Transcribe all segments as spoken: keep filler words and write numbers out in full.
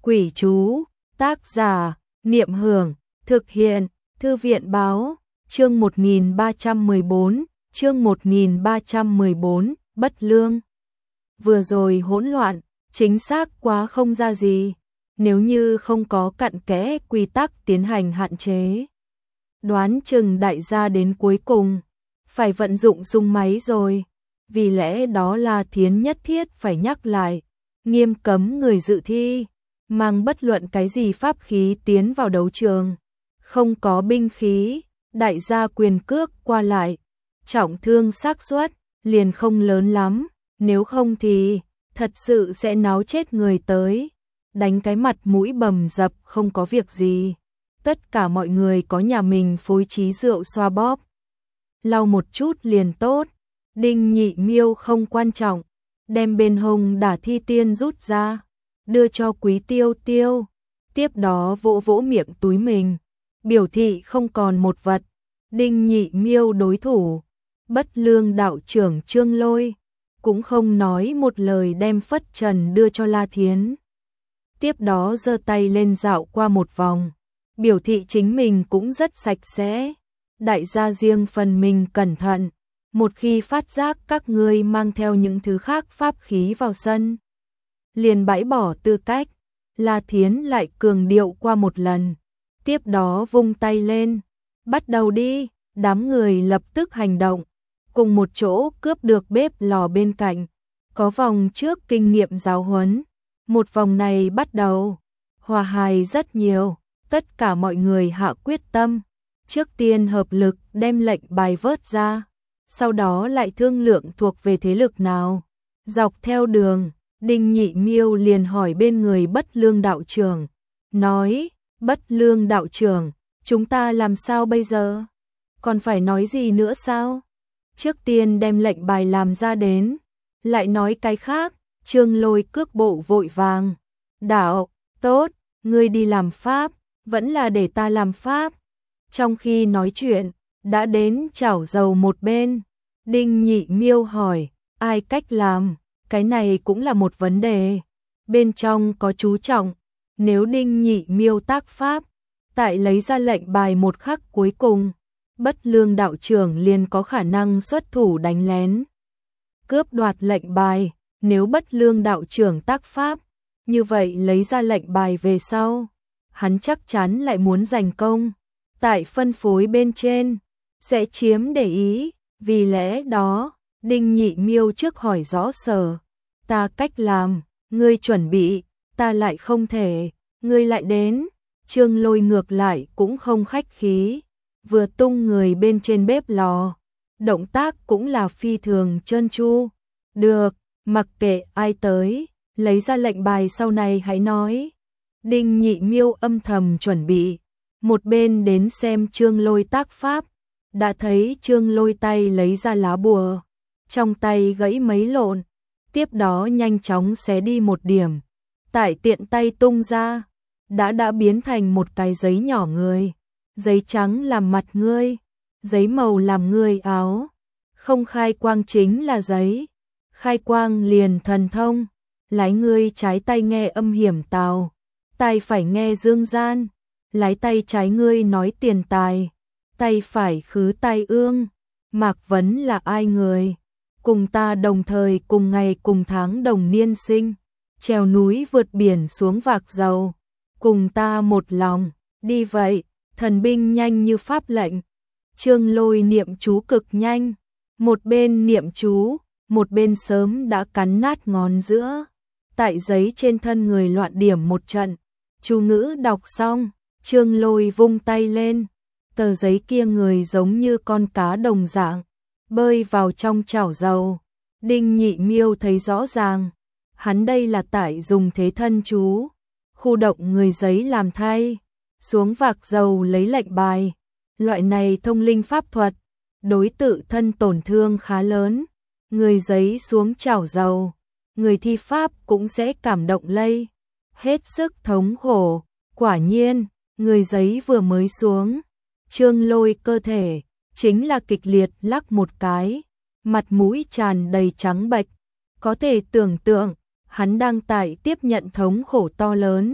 Quỷ chú, tác giả, Niệm Hưởng, thực hiện, Thư viện báo, chương một nghìn ba trăm mười bốn, chương một nghìn ba trăm mười bốn, bất lương. Vừa rồi hỗn loạn, chính xác quá không ra gì, nếu như không có cặn kẽ quy tắc tiến hành hạn chế. Đoán chừng đại gia đến cuối cùng, phải vận dụng súng máy rồi, vì lẽ đó là Thiến nhất thiết phải nhắc lại, nghiêm cấm người dự thi mang bất luận cái gì pháp khí tiến vào đấu trường, không có binh khí, đại gia quyền cước qua lại, trọng thương xác suất liền không lớn lắm, nếu không thì thật sự sẽ náo chết người tới, đánh cái mặt mũi bầm dập không có việc gì. Tất cả mọi người có nhà mình phối trí rượu xoa bóp, lau một chút liền tốt. Đinh Nhị Miêu không quan trọng, đem bên hông đả thi tiên rút ra, đưa cho Quý Tiêu Tiêu, tiếp đó vỗ vỗ miệng túi mình, biểu thị không còn một vật. Đinh Nhị Miêu đối thủ, Bất Lương đạo trưởng Trương Lôi, cũng không nói một lời đem phất trần đưa cho La Thiến. Tiếp đó giơ tay lên dạo qua một vòng, biểu thị chính mình cũng rất sạch sẽ. Đại gia riêng phần mình cẩn thận, một khi phát giác các ngươi mang theo những thứ khác pháp khí vào sân, liền bãi bỏ tư cách. La Thiến lại cường điệu qua một lần, tiếp đó vung tay lên, bắt đầu đi. Đám người lập tức hành động, cùng một chỗ cướp được bếp lò bên cạnh, có vòng trước kinh nghiệm giáo huấn, một vòng này bắt đầu hòa hài rất nhiều. Tất cả mọi người hạ quyết tâm, trước tiên hợp lực đem lệnh bài vớt ra, sau đó lại thương lượng thuộc về thế lực nào. Dọc theo đường, Đinh Nhị Miêu liền hỏi bên người Bất Lương đạo trưởng, nói: Bất Lương đạo trưởng, chúng ta làm sao bây giờ? Còn phải nói gì nữa sao? Trước tiên đem lệnh bài làm ra đến, lại nói cái khác. Trương Lôi cước bộ vội vàng, đạo, tốt, ngươi đi làm pháp, vẫn là để ta làm pháp. Trong khi nói chuyện, đã đến chảo dầu một bên. Đinh Nhị Miêu hỏi, ai cách làm? Cái này cũng là một vấn đề. Bên trong có chú trọng, nếu Đinh Nhị Miêu tác pháp, tại lấy ra lệnh bài một khắc cuối cùng, Bất Lương đạo trưởng liền có khả năng xuất thủ đánh lén, cướp đoạt lệnh bài. Nếu Bất Lương đạo trưởng tác pháp, như vậy lấy ra lệnh bài về sau, hắn chắc chắn lại muốn giành công, tại phân phối bên trên sẽ chiếm để ý. Vì lẽ đó, Đinh Nhị Miêu trước hỏi rõ sở, ta cách làm, ngươi chuẩn bị, ta lại không thể, ngươi lại đến. Trương Lôi ngược lại cũng không khách khí, vừa tung người bên trên bếp lò, động tác cũng là phi thường trơn tru. Được, mặc kệ ai tới, lấy ra lệnh bài sau này hãy nói. Đinh Nhị Miêu âm thầm chuẩn bị, một bên đến xem Trương Lôi tác pháp, đã thấy Trương Lôi tay lấy ra lá bùa, trong tay gãy mấy lộn, tiếp đó nhanh chóng xé đi một điểm, tại tiện tay tung ra, đã đã biến thành một cái giấy nhỏ người. Giấy trắng làm mặt ngươi, giấy màu làm ngươi áo, không khai quang chính là giấy, khai quang liền thần thông. Lái ngươi trái tay nghe âm hiểm tào, tay phải nghe dương gian, lái tay trái ngươi nói tiền tài, tay phải khứ tai ương. Mạc Vấn là ai người? Cùng ta đồng thời cùng ngày cùng tháng đồng niên sinh, trèo núi vượt biển xuống vạc dầu, cùng ta một lòng, đi vậy. Thần binh nhanh như pháp lệnh. Trương Lôi niệm chú cực nhanh, một bên niệm chú, một bên sớm đã cắn nát ngón giữa, tại giấy trên thân người loạn điểm một trận. Chú ngữ đọc xong, Trương Lôi vung tay lên, tờ giấy kia người giống như con cá đồng dạng, bơi vào trong chảo dầu. Đinh Nhị Miêu thấy rõ ràng, hắn đây là tại dùng thế thân chú, khu động người giấy làm thay, xuống vạc dầu lấy lệnh bài. Loại này thông linh pháp thuật, đối tự thân tổn thương khá lớn. Người giấy xuống chảo dầu, người thi pháp cũng sẽ cảm động lây, hết sức thống khổ. Quả nhiên, người giấy vừa mới xuống, Trương Lôi cơ thể chính là kịch liệt lắc một cái, mặt mũi tràn đầy trắng bệch, có thể tưởng tượng hắn đang tại tiếp nhận thống khổ to lớn.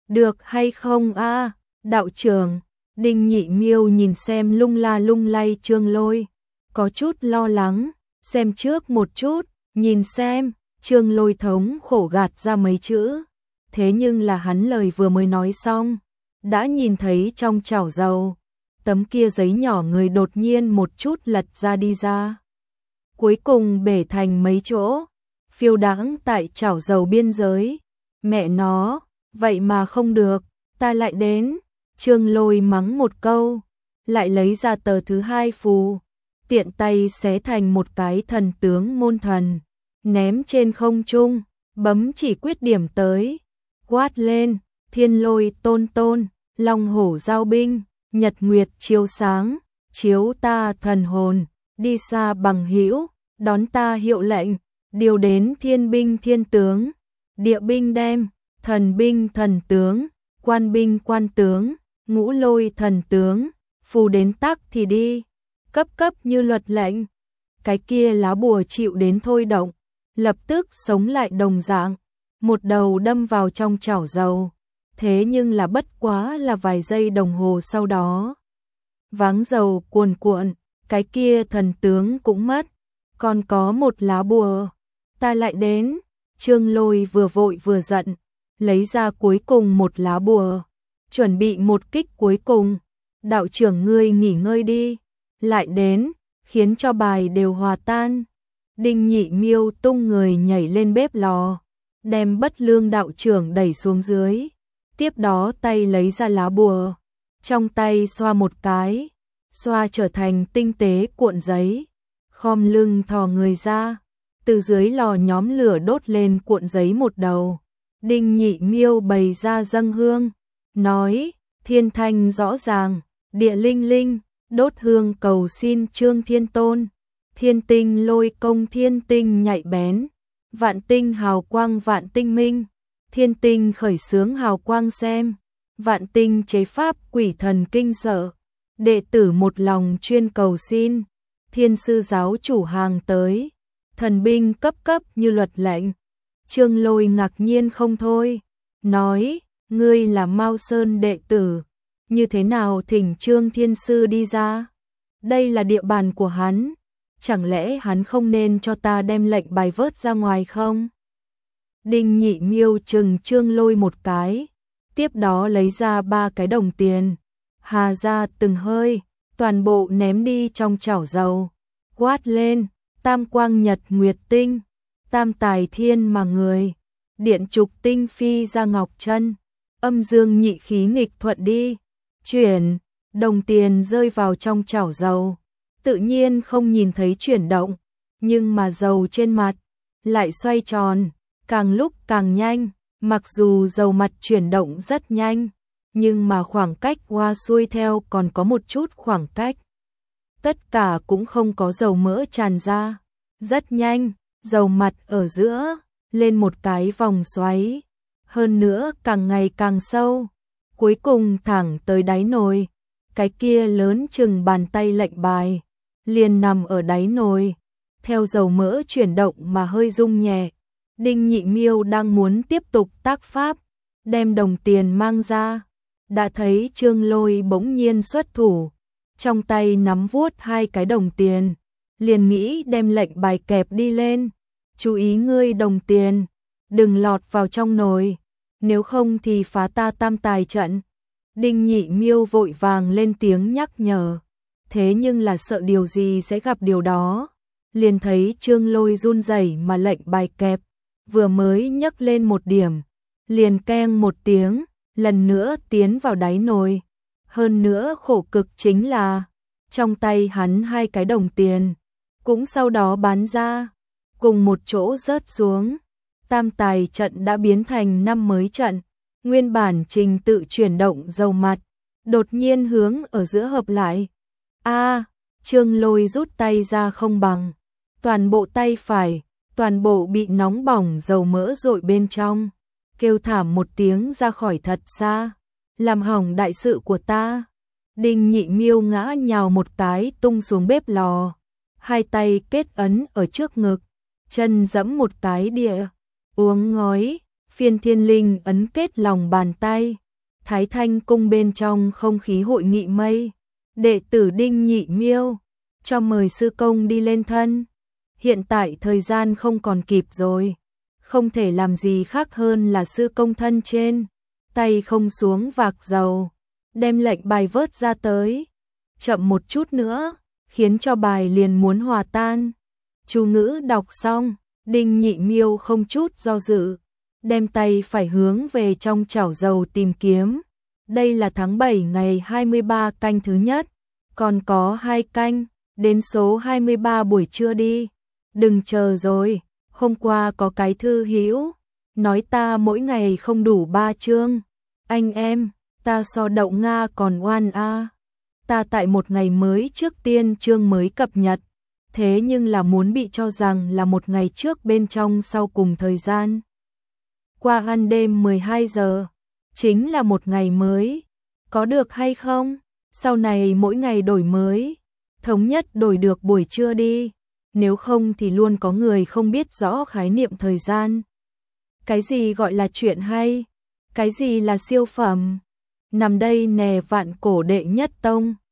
Được hay không a, đạo trưởng? Đinh Nhị Miêu nhìn xem lung la lung lay Trương Lôi, có chút lo lắng, xem trước một chút, nhìn xem, Trương Lôi thống khổ gạt ra mấy chữ. Thế nhưng là hắn lời vừa mới nói xong, đã nhìn thấy trong chảo dầu, tấm kia giấy nhỏ người đột nhiên một chút lật ra đi ra. Cuối cùng bể thành mấy chỗ, phiêu đãng tại chảo dầu biên giới. Mẹ nó, vậy mà không được, ta lại đến. Trương Lôi mắng một câu, lại lấy ra tờ thứ hai phù, tiện tay xé thành một cái thần tướng môn thần, ném trên không trung, bấm chỉ quyết điểm tới, quát lên, thiên lôi tôn tôn, long hổ giao binh, nhật nguyệt chiếu sáng, chiếu ta thần hồn, đi xa bằng hữu, đón ta hiệu lệnh, điều đến thiên binh thiên tướng, địa binh đem, thần binh thần tướng, quan binh quan tướng, ngũ lôi thần tướng, phù đến tắc thì đi, cấp cấp như luật lệnh. Cái kia lá bùa chịu đến thôi động, lập tức sống lại đồng dạng, một đầu đâm vào trong chảo dầu. Thế nhưng là bất quá là vài giây đồng hồ sau đó, váng dầu cuồn cuộn, cái kia thần tướng cũng mất, còn có một lá bùa. Ta lại đến. Trương Lôi vừa vội vừa giận, lấy ra cuối cùng một lá bùa, chuẩn bị một kích cuối cùng. Đạo trưởng ngươi nghỉ ngơi đi, lại đến, khiến cho bài đều hòa tan. Đinh Nhị Miêu tung người nhảy lên bếp lò, đem Bất Lương đạo trưởng đẩy xuống dưới, tiếp đó tay lấy ra lá bùa, trong tay xoa một cái, xoa trở thành tinh tế cuộn giấy, khom lưng thò người ra, từ dưới lò nhóm lửa đốt lên cuộn giấy một đầu. Đinh Nhị Miêu bày ra dâng hương, nói, thiên thanh rõ ràng, địa linh linh, đốt hương cầu xin Trương Thiên Tôn, thiên tinh lôi công thiên tinh nhạy bén, vạn tinh hào quang vạn tinh minh, thiên tinh khởi xướng hào quang xem, vạn tinh chế pháp quỷ thần kinh sợ, đệ tử một lòng chuyên cầu xin, thiên sư giáo chủ hàng tới, thần binh cấp cấp như luật lệnh. Trương Lôi ngạc nhiên không thôi, nói, ngươi là Mao Sơn đệ tử, như thế nào thỉnh Trương Thiên Sư đi ra? Đây là địa bàn của hắn, chẳng lẽ hắn không nên cho ta đem lệnh bài vớt ra ngoài không? Đinh Nhị Miêu chừng Trương Lôi một cái, tiếp đó lấy ra ba cái đồng tiền, hà ra từng hơi, toàn bộ ném đi trong chảo dầu, quát lên, tam quang nhật nguyệt tinh, tam tài thiên mà người, điện trục tinh phi ra ngọc chân, âm dương nhị khí nghịch thuận đi, chuyển, đồng tiền rơi vào trong chảo dầu, tự nhiên không nhìn thấy chuyển động, nhưng mà dầu trên mặt lại xoay tròn, càng lúc càng nhanh, mặc dù dầu mặt chuyển động rất nhanh, nhưng mà khoảng cách qua xuôi theo còn có một chút khoảng cách. Tất cả cũng không có dầu mỡ tràn ra, rất nhanh, dầu mặt ở giữa, lên một cái vòng xoáy, hơn nữa càng ngày càng sâu, cuối cùng thẳng tới đáy nồi, cái kia lớn chừng bàn tay lệnh bài, liền nằm ở đáy nồi, theo dầu mỡ chuyển động mà hơi rung nhẹ. Đinh Nhị Miêu đang muốn tiếp tục tác pháp, đem đồng tiền mang ra, đã thấy Trương Lôi bỗng nhiên xuất thủ, trong tay nắm vuốt hai cái đồng tiền, liền nghĩ đem lệnh bài kẹp đi lên, chú ý ngươi đồng tiền, đừng lọt vào trong nồi, nếu không thì phá ta tam tài trận. Đinh Nhị Miêu vội vàng lên tiếng nhắc nhở, thế nhưng là sợ điều gì sẽ gặp điều đó, liền thấy Trương Lôi run rẩy mà lệnh bài kẹp, vừa mới nhấc lên một điểm, liền keng một tiếng, lần nữa tiến vào đáy nồi. Hơn nữa khổ cực chính là, trong tay hắn hai cái đồng tiền, cũng sau đó bán ra, cùng một chỗ rớt xuống. Tam tài trận đã biến thành năm mới trận, nguyên bản trình tự chuyển động dầu mặt, đột nhiên hướng ở giữa hợp lại. A, Trương Lôi rút tay ra không bằng, toàn bộ tay phải, toàn bộ bị nóng bỏng dầu mỡ dội bên trong, kêu thảm một tiếng ra khỏi thật xa, làm hỏng đại sự của ta. Đinh Nhị Miêu ngã nhào một cái tung xuống bếp lò, hai tay kết ấn ở trước ngực, chân giẫm một cái địa, uống ngói, phiên thiên linh ấn kết lòng bàn tay, Thái Thanh cung bên trong không khí hội nghị mây. Đệ tử Đinh Nhị Miêu, cho mời sư công đi lên thân. Hiện tại thời gian không còn kịp rồi. Không thể làm gì khác hơn là sư công thân trên. Tay không xuống vạc dầu. Đem lệnh bài vớt ra tới. Chậm một chút nữa, khiến cho bài liền muốn hòa tan. Chú ngữ đọc xong, Đinh Nhị Miêu không chút do dự. Đem tay phải hướng về trong chảo dầu tìm kiếm. Đây là tháng bảy ngày hai mươi ba canh thứ nhất. Còn có hai canh, đến số hai mươi ba buổi trưa đi. Đừng chờ rồi, hôm qua có cái thư hữu nói ta mỗi ngày không đủ ba chương. Anh em, ta so đậu Nga còn oan a. Ta tại một ngày mới trước tiên chương mới cập nhật. Thế nhưng là muốn bị cho rằng là một ngày trước bên trong sau cùng thời gian. Qua ăn đêm mười hai giờ, chính là một ngày mới. Có được hay không? Sau này mỗi ngày đổi mới, thống nhất đổi được buổi trưa đi, nếu không thì luôn có người không biết rõ khái niệm thời gian. Cái gì gọi là chuyện hay? Cái gì là siêu phẩm? Nằm đây nè vạn cổ đệ nhất tông.